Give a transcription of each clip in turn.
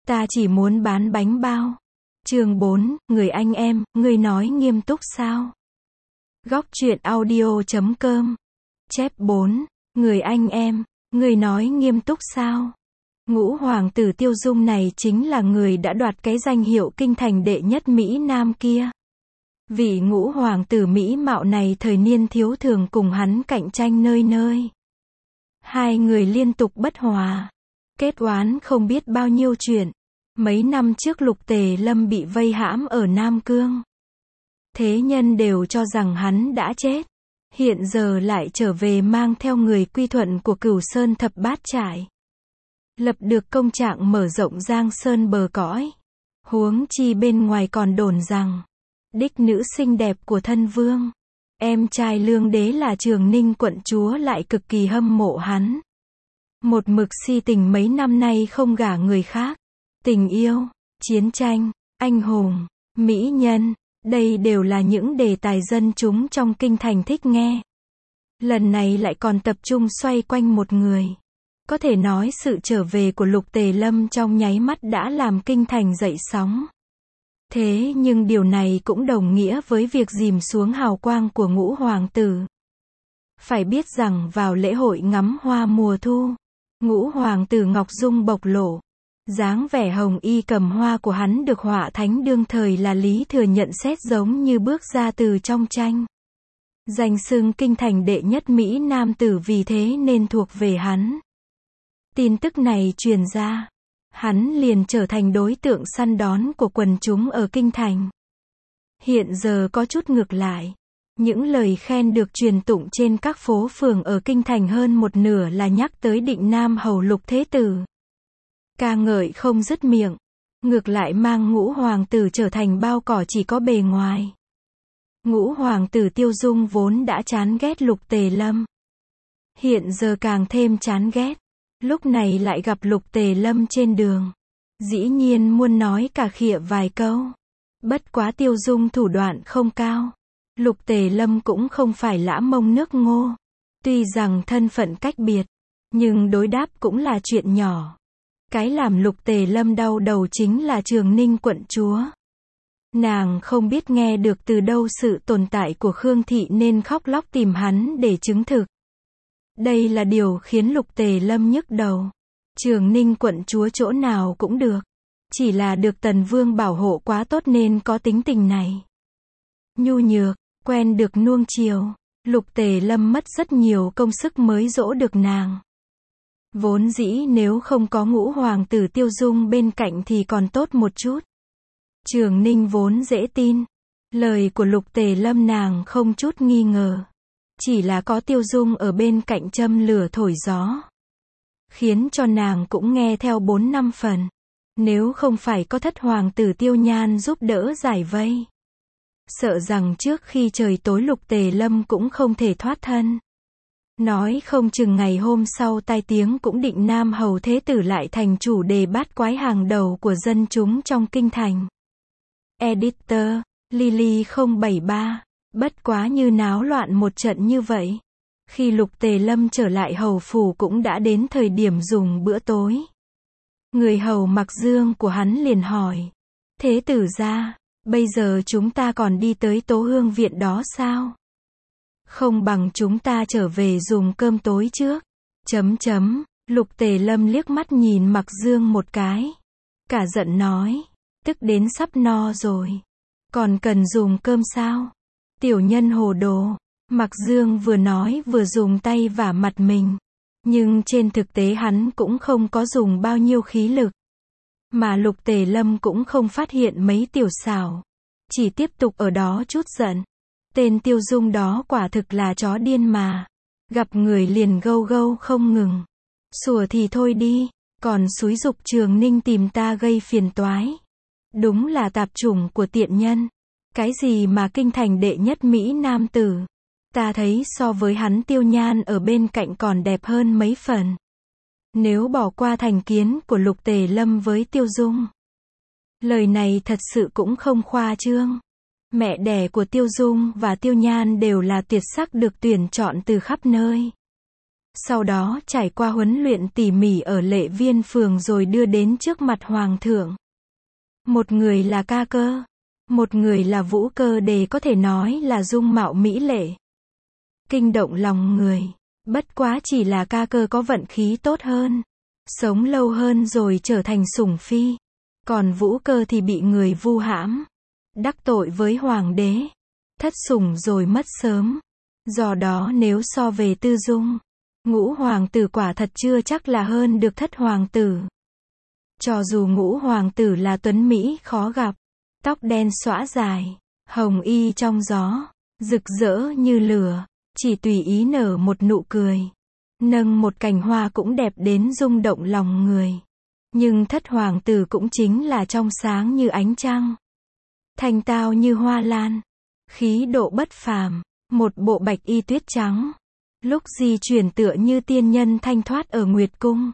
Ta chỉ muốn bán bánh bao. Chương 4, người anh em, người nói nghiêm túc sao? Góc truyện audio.com. Chép 4, người anh em, người nói nghiêm túc sao? Ngũ hoàng tử Tiêu Dung này chính là người đã đoạt cái danh hiệu kinh thành đệ nhất Mỹ Nam kia. Vị ngũ hoàng tử Mỹ mạo này thời niên thiếu thường cùng hắn cạnh tranh nơi nơi. Hai người liên tục bất hòa, kết oán không biết bao nhiêu chuyện. Mấy năm trước Lục Tề Lâm bị vây hãm ở Nam Cương. Thế nhân đều cho rằng hắn đã chết. Hiện giờ lại trở về mang theo người quy thuận của Cửu Sơn Thập Bát Trại. Lập được công trạng mở rộng Giang Sơn bờ cõi. Huống chi bên ngoài còn đồn rằng, đích nữ xinh đẹp của thân vương, em trai Lương Đế là Trường Ninh quận chúa lại cực kỳ hâm mộ hắn. Một mực si tình mấy năm nay không gả người khác. Tình yêu, chiến tranh, anh hùng, mỹ nhân, đây đều là những đề tài dân chúng trong kinh thành thích nghe. Lần này lại còn tập trung xoay quanh một người. Có thể nói sự trở về của Lục Tề Lâm trong nháy mắt đã làm kinh thành dậy sóng. Thế nhưng điều này cũng đồng nghĩa với việc dìm xuống hào quang của ngũ hoàng tử. Phải biết rằng vào lễ hội ngắm hoa mùa thu, ngũ hoàng tử Ngọc Dung bộc lộ. Dáng vẻ hồng y cầm hoa của hắn được họa thánh đương thời là Lý Thừa nhận xét giống như bước ra từ trong tranh. Danh xưng kinh thành đệ nhất Mỹ Nam tử vì thế nên thuộc về hắn. Tin tức này truyền ra, hắn liền trở thành đối tượng săn đón của quần chúng ở kinh thành. Hiện giờ có chút ngược lại. Những lời khen được truyền tụng trên các phố phường ở kinh thành hơn một nửa là nhắc tới Định Nam hầu Lục Thế Tử. Ca ngợi không dứt miệng, ngược lại mang ngũ hoàng tử trở thành bao cỏ chỉ có bề ngoài. Ngũ hoàng tử Tiêu Dung vốn đã chán ghét Lục Tề Lâm. Hiện giờ càng thêm chán ghét. Lúc này lại gặp Lục Tề Lâm trên đường. Dĩ nhiên muốn nói cả khịa vài câu. Bất quá Tiêu Dung thủ đoạn không cao. Lục Tề Lâm cũng không phải lã mông nước ngô. Tuy rằng thân phận cách biệt, nhưng đối đáp cũng là chuyện nhỏ. Cái làm Lục Tề Lâm đau đầu chính là Trường Ninh quận chúa. Nàng không biết nghe được từ đâu sự tồn tại của Khương Thị nên khóc lóc tìm hắn để chứng thực. Đây là điều khiến Lục Tề Lâm nhức đầu. Trường Ninh quận chúa chỗ nào cũng được. Chỉ là được Tần Vương bảo hộ quá tốt nên có tính tình này. Nhu nhược, quen được nuông chiều. Lục Tề Lâm mất rất nhiều công sức mới dỗ được nàng. Vốn dĩ nếu không có ngũ hoàng tử Tiêu Dung bên cạnh thì còn tốt một chút. Trường Ninh vốn dễ tin. Lời của Lục Tề Lâm nàng không chút nghi ngờ. Chỉ là có Tiêu Dung ở bên cạnh châm lửa thổi gió. Khiến cho nàng cũng nghe theo 4-5 phần. Nếu không phải có thất hoàng tử Tiêu Nhan giúp đỡ giải vây. Sợ rằng trước khi trời tối Lục Tề Lâm cũng không thể thoát thân. Nói không chừng ngày hôm sau tai tiếng cũng Định Nam hầu Thế Tử lại thành chủ đề bát quái hàng đầu của dân chúng trong kinh thành. Editor, Lily 073. Bất quá như náo loạn một trận như vậy. Khi Lục Tề Lâm trở lại hầu phủ cũng đã đến thời điểm dùng bữa tối. Người hầu Mặc Dương của hắn liền hỏi. Thế tử gia, bây giờ chúng ta còn đi tới Tố Hương viện đó sao? Không bằng chúng ta trở về dùng cơm tối trước. Lục Tề Lâm liếc mắt nhìn Mặc Dương một cái. Cả giận nói. Tức đến sắp no rồi. Còn cần dùng cơm sao? Tiểu nhân hồ đồ. Mặc Dương vừa nói vừa dùng tay vả mặt mình. Nhưng trên thực tế hắn cũng không có dùng bao nhiêu khí lực. Mà Lục Tề Lâm cũng không phát hiện mấy tiểu xảo. Chỉ tiếp tục ở đó chút giận. Tên Tiêu Dung đó quả thực là chó điên mà. Gặp người liền gâu gâu không ngừng. Sủa thì thôi đi. Còn xúi giục Trường Ninh tìm ta gây phiền toái. Đúng là tạp chủng của tiện nhân. Cái gì mà kinh thành đệ nhất Mỹ Nam tử. Ta thấy so với hắn Tiêu Nhan ở bên cạnh còn đẹp hơn mấy phần. Nếu bỏ qua thành kiến của Lục Tề Lâm với Tiêu Dung. Lời này thật sự cũng không khoa trương. Mẹ đẻ của Tiêu Dung và Tiêu Nhan đều là tuyệt sắc được tuyển chọn từ khắp nơi. sau đó trải qua huấn luyện tỉ mỉ ở Lệ Viên Phường rồi đưa đến trước mặt Hoàng thượng. Một người là Ca Cơ, một người là Vũ Cơ Đề, có thể nói là dung mạo mỹ lệ, kinh động lòng người. Bất quá chỉ là Ca Cơ có vận khí tốt hơn, sống lâu hơn rồi trở thành sủng phi. Còn Vũ Cơ thì bị người vu hãm, đắc tội với hoàng đế, thất sủng rồi mất sớm. Do đó nếu so về tư dung, Ngũ hoàng tử quả thật chưa chắc là hơn được Thất hoàng tử. Cho dù Ngũ hoàng tử là tuấn mỹ khó gặp, tóc đen xõa dài, hồng y trong gió, rực rỡ như lửa, chỉ tùy ý nở một nụ cười, nâng một cành hoa cũng đẹp đến rung động lòng người. Nhưng Thất hoàng tử cũng chính là trong sáng như ánh trăng, thanh tao như hoa lan, khí độ bất phàm, một bộ bạch y tuyết trắng, lúc di chuyển tựa như tiên nhân thanh thoát ở Nguyệt cung.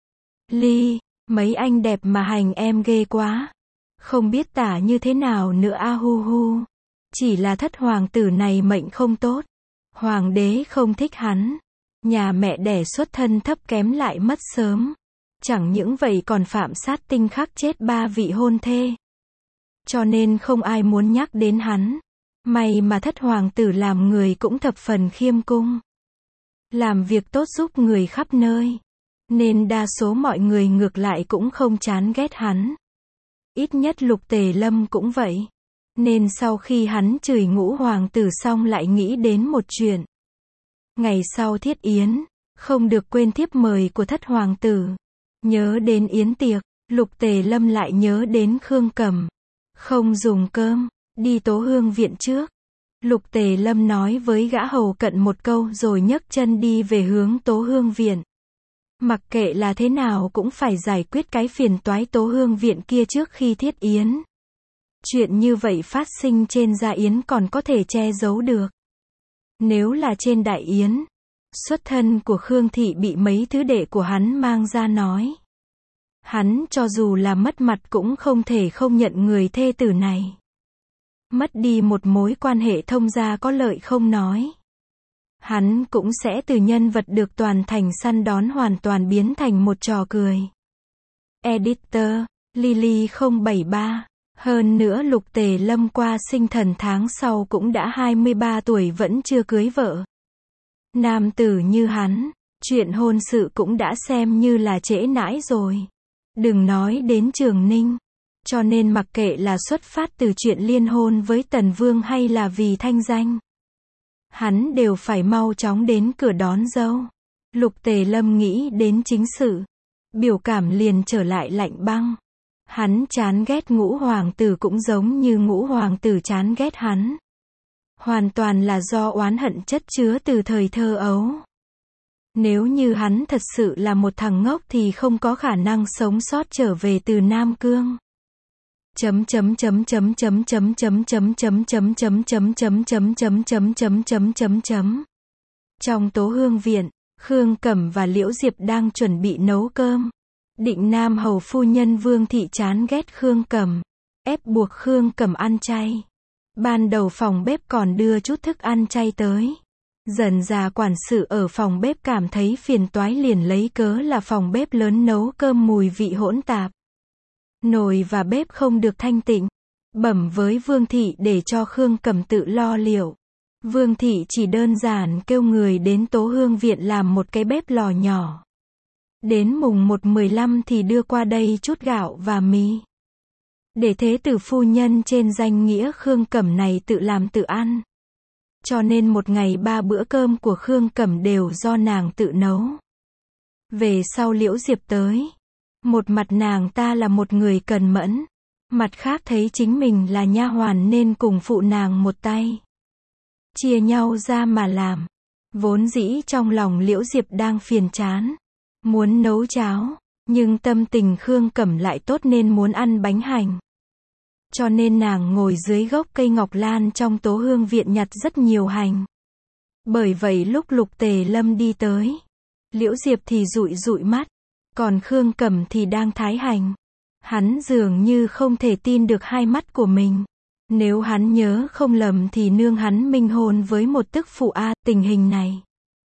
Ly, mấy anh đẹp mà hành em ghê quá, không biết tả như thế nào nữa a hu hu. Chỉ là Thất hoàng tử này mệnh không tốt, hoàng đế không thích hắn, nhà mẹ đẻ xuất thân thấp kém lại mất sớm, chẳng những vậy còn phạm sát tinh khắc chết 3 vị hôn thê. Cho nên không ai muốn nhắc đến hắn. May mà Thất hoàng tử làm người cũng thập phần khiêm cung, làm việc tốt giúp người khắp nơi, nên đa số mọi người ngược lại cũng không chán ghét hắn. Ít nhất Lục Tề Lâm cũng vậy. Nên sau khi hắn chửi Ngũ hoàng tử xong lại nghĩ đến một chuyện. Ngày sau thiết yến, không được quên thiếp mời của Thất hoàng tử. Nhớ đến yến tiệc, Lục Tề Lâm lại nhớ đến Khương Cẩm. Không dùng cơm, đi Tố Hương viện trước. Lục Tề Lâm nói với gã hầu cận một câu rồi nhấc chân đi về hướng Tố Hương viện. Mặc kệ là thế nào cũng phải giải quyết cái phiền toái Tố Hương viện kia trước khi thiết yến. Chuyện như vậy phát sinh trên gia yến còn có thể che giấu được. Nếu là trên đại yến, xuất thân của Khương thị bị mấy thứ đệ của hắn mang ra nói, hắn cho dù là mất mặt cũng không thể không nhận người thê tử này. Mất đi một mối quan hệ thông gia có lợi không nói, hắn cũng sẽ từ nhân vật được toàn thành săn đón hoàn toàn biến thành một trò cười. Editor, Lily 073. Hơn nữa Lục Tề Lâm qua sinh thần tháng sau cũng đã 23 tuổi vẫn chưa cưới vợ. Nam tử như hắn, chuyện hôn sự cũng đã xem như là trễ nãi rồi. Đừng nói đến Trường Ninh. Cho nên mặc kệ là xuất phát từ chuyện liên hôn với Tần Vương hay là vì thanh danh, hắn đều phải mau chóng đến cửa đón dâu. Lục Tề Lâm nghĩ đến chính sự, biểu cảm liền trở lại lạnh băng. Hắn chán ghét Ngũ hoàng tử cũng giống như Ngũ hoàng tử chán ghét hắn. Hoàn toàn là do oán hận chất chứa từ thời thơ ấu. Nếu như hắn thật sự là một thằng ngốc thì không có khả năng sống sót trở về từ Nam Cương. Trong Tố Hương viện, Khương Cẩm và Liễu Diệp đang chuẩn bị nấu cơm. Định Nam hầu phu nhân Vương thị chán ghét Khương Cẩm, ép buộc Khương Cẩm ăn chay. Ban đầu phòng bếp còn đưa chút thức ăn chay tới. Dần dà quản sự ở phòng bếp cảm thấy phiền toái liền lấy cớ là phòng bếp lớn nấu cơm mùi vị hỗn tạp. Nồi và bếp không được thanh tịnh. Bẩm với Vương thị để cho Khương Cẩm tự lo liệu. Vương thị chỉ đơn giản kêu người đến Tố Hương viện làm một cái bếp lò nhỏ. Đến mùng 1/15 thì đưa qua đây chút gạo và mì. Để thế tử phu nhân trên danh nghĩa Khương Cẩm này tự làm tự ăn. Cho nên một ngày 3 bữa cơm của Khương Cẩm đều do nàng tự nấu. Về sau Liễu Diệp tới. Một mặt nàng ta là một người cần mẫn. Mặt khác thấy chính mình là nha hoàn nên cùng phụ nàng một tay. Chia nhau ra mà làm. Vốn dĩ trong lòng Liễu Diệp đang phiền chán. Muốn nấu cháo. Nhưng tâm tình Khương Cẩm lại tốt nên muốn ăn bánh hành. Cho nên nàng ngồi dưới gốc cây ngọc lan trong Tố Hương viện nhặt rất nhiều hành. Bởi vậy lúc Lục Tề Lâm đi tới, Liễu Diệp thì dụi dụi mắt, còn Khương Cẩm thì đang thái hành. Hắn dường như không thể tin được hai mắt của mình. Nếu hắn nhớ không lầm thì nương hắn minh hôn với một tức phụ tình hình này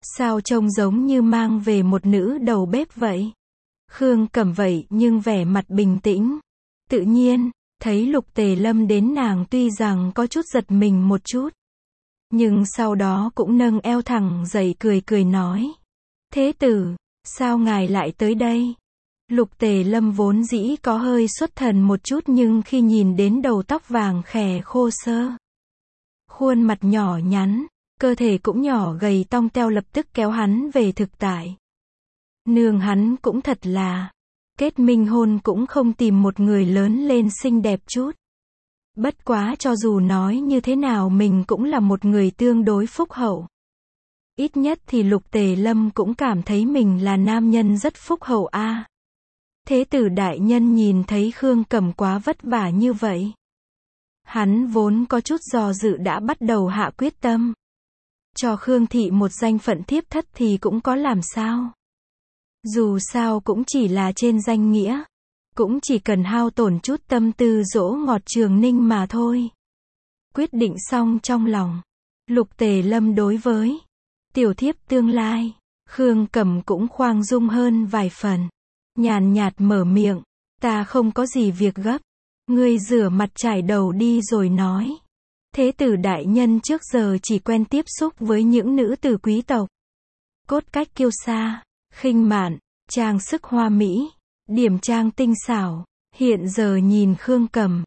Sao trông giống như mang về một nữ đầu bếp vậy? Khương Cẩm vậy nhưng vẻ mặt bình tĩnh. Tự nhiên, thấy Lục Tề Lâm đến nàng tuy rằng có chút giật mình một chút. Nhưng sau đó cũng nâng eo thẳng dậy cười cười nói. Thế tử, sao ngài lại tới đây? Lục Tề Lâm vốn dĩ có hơi xuất thần một chút nhưng khi nhìn đến đầu tóc vàng khè khô sơ, khuôn mặt nhỏ nhắn, cơ thể cũng nhỏ gầy tong teo lập tức kéo hắn về thực tại. Nương hắn cũng thật là, kết minh hôn cũng không tìm một người lớn lên xinh đẹp chút. Bất quá cho dù nói như thế nào mình cũng là một người tương đối phúc hậu. Ít nhất thì Lục Tề Lâm cũng cảm thấy mình là nam nhân rất phúc hậu a. Thế tử đại nhân nhìn thấy Khương Cẩm quá vất vả như vậy. Hắn vốn có chút do dự đã bắt đầu hạ quyết tâm. Cho Khương thị một danh phận thiếp thất thì cũng có làm sao. Dù sao cũng chỉ là trên danh nghĩa. Cũng chỉ cần hao tổn chút tâm tư dỗ ngọt Trường Ninh mà thôi. Quyết định xong trong lòng. Lục Tề Lâm đối với tiểu thiếp tương lai, Khương Cẩm cũng khoan dung hơn vài phần. Nhàn nhạt mở miệng, ta không có gì việc gấp. Ngươi rửa mặt chải đầu đi rồi nói. Thế tử đại nhân trước giờ chỉ quen tiếp xúc với những nữ tử quý tộc. Cốt cách kiêu sa, khinh mạn, trang sức hoa mỹ, điểm trang tinh xảo. Hiện giờ nhìn Khương Cẩm,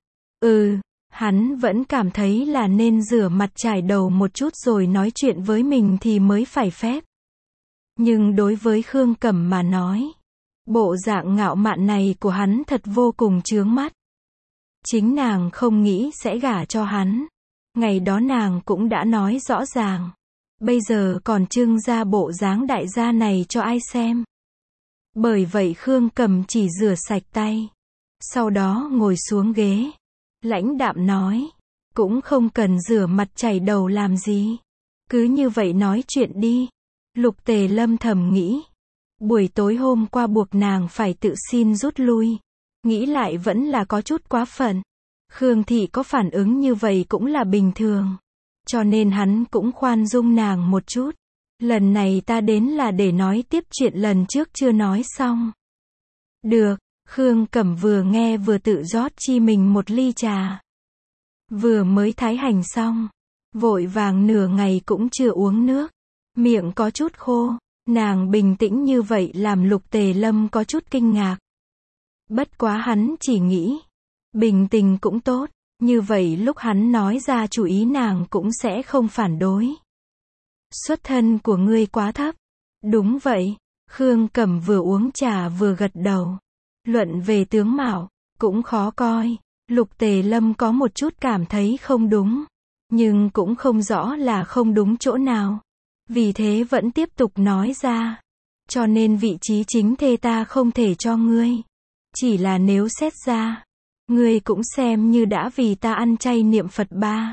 hắn vẫn cảm thấy là nên rửa mặt chải đầu một chút rồi nói chuyện với mình thì mới phải phép. Nhưng đối với Khương Cẩm mà nói, bộ dạng ngạo mạn này của hắn thật vô cùng chướng mắt. Chính nàng không nghĩ sẽ gả cho hắn. Ngày đó nàng cũng đã nói rõ ràng. Bây giờ còn trưng ra bộ dáng đại gia này cho ai xem. Bởi vậy Khương Cẩm chỉ rửa sạch tay. Sau đó ngồi xuống ghế. Lãnh đạm nói. Cũng không cần rửa mặt chải đầu làm gì. Cứ như vậy nói chuyện đi. Lục Tề Lâm thầm nghĩ. Buổi tối hôm qua buộc nàng phải tự xin rút lui. Nghĩ lại vẫn là có chút quá phận. Khương thị có phản ứng như vậy cũng là bình thường. Cho nên hắn cũng khoan dung nàng một chút. Lần này ta đến là để nói tiếp chuyện lần trước chưa nói xong. Được, Khương Cẩm vừa nghe vừa tự rót chi mình một ly trà. Vừa mới thái hành xong. Vội vàng nửa ngày cũng chưa uống nước. Miệng có chút khô. Nàng bình tĩnh như vậy làm Lục Tề Lâm có chút kinh ngạc. Bất quá hắn chỉ nghĩ. Bình tình cũng tốt. Như vậy lúc hắn nói ra chủ ý nàng cũng sẽ không phản đối. Xuất thân của ngươi quá thấp. Đúng vậy. Khương Cẩm vừa uống trà vừa gật đầu. Luận về tướng mạo, cũng khó coi. Lục Tề Lâm có một chút cảm thấy không đúng. Nhưng cũng không rõ là không đúng chỗ nào. Vì thế vẫn tiếp tục nói ra. Cho nên vị trí chính thê ta không thể cho ngươi. Chỉ là nếu xét ra, ngươi cũng xem như đã vì ta ăn chay niệm Phật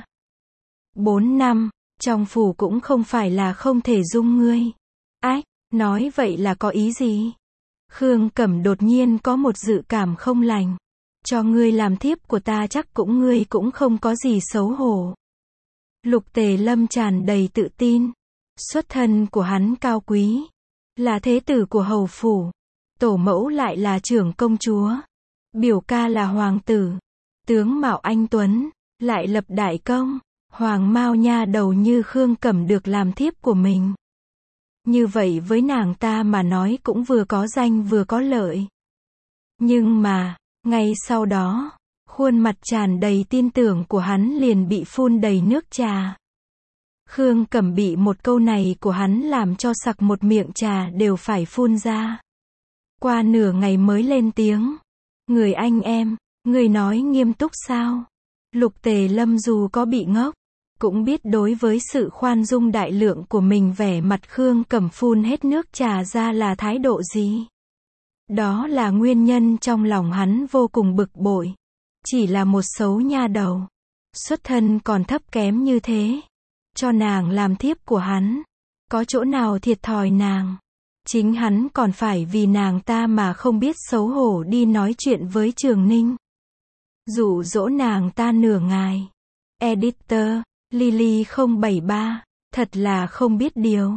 4 năm, trong phủ cũng không phải là không thể dung ngươi. Ách, nói vậy là có ý gì? Khương Cẩm đột nhiên có một dự cảm không lành. Cho ngươi làm thiếp của ta chắc cũng ngươi cũng không có gì xấu hổ. Lục Tề Lâm tràn đầy tự tin. Xuất thân của hắn cao quý. Là thế tử của hầu phủ. Tổ mẫu lại là trưởng công chúa. Biểu ca là hoàng tử. Tướng mạo anh tuấn. Lại lập đại công. Hoàng mao nha đầu như Khương Cẩm được làm thiếp của mình. Như vậy với nàng ta mà nói cũng vừa có danh vừa có lợi. Nhưng mà, ngay sau đó, khuôn mặt tràn đầy tin tưởng của hắn liền bị phun đầy nước trà. Khương Cẩm bị một câu này của hắn làm cho sặc một miệng trà đều phải phun ra. Qua nửa ngày mới lên tiếng. Người anh em, người nói nghiêm túc sao? Lục Tề Lâm dù có bị ngốc, cũng biết đối với sự khoan dung đại lượng của mình vẻ mặt Khương Cẩm phun hết nước trà ra là thái độ gì. Đó là nguyên nhân trong lòng hắn vô cùng bực bội. Chỉ là một xấu nha đầu. Xuất thân còn thấp kém như thế. Cho nàng làm thiếp của hắn. Có chỗ nào thiệt thòi nàng. Chính hắn còn phải vì nàng ta mà không biết xấu hổ đi nói chuyện với Trường Ninh. Dụ dỗ nàng ta nửa ngày. Editor, Lily 073, thật là không biết điều.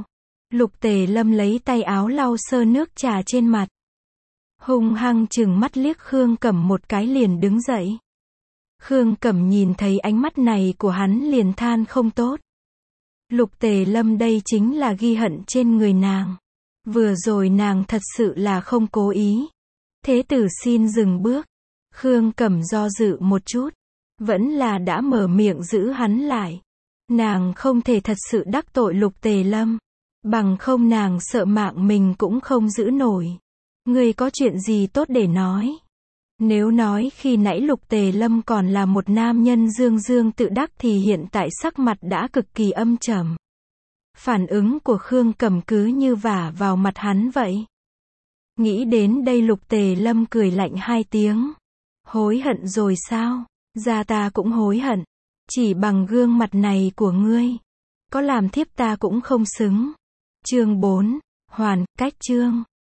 Lục Tề Lâm lấy tay áo lau sơ nước trà trên mặt. Hung hăng chừng mắt liếc Khương Cẩm một cái liền đứng dậy. Khương Cẩm nhìn thấy ánh mắt này của hắn liền than không tốt. Lục Tề Lâm đây chính là ghi hận trên người nàng. Vừa rồi nàng thật sự là không cố ý. Thế tử xin dừng bước. Khương Cẩm do dự một chút. Vẫn là đã mở miệng giữ hắn lại. Nàng không thể thật sự đắc tội Lục Tề Lâm. Bằng không nàng sợ mạng mình cũng không giữ nổi. Ngươi có chuyện gì tốt để nói? Nếu nói khi nãy Lục Tề Lâm còn là một nam nhân dương dương tự đắc thì hiện tại sắc mặt đã cực kỳ âm trầm. Phản ứng của Khương Cẩm cứ như vả vào mặt hắn vậy. Nghĩ đến đây Lục Tề Lâm cười lạnh hai tiếng. Hối hận rồi sao? Gia ta cũng hối hận. Chỉ bằng gương mặt này của ngươi, có làm thiếp ta cũng không xứng. Chương 4. Hoàn, cách chương.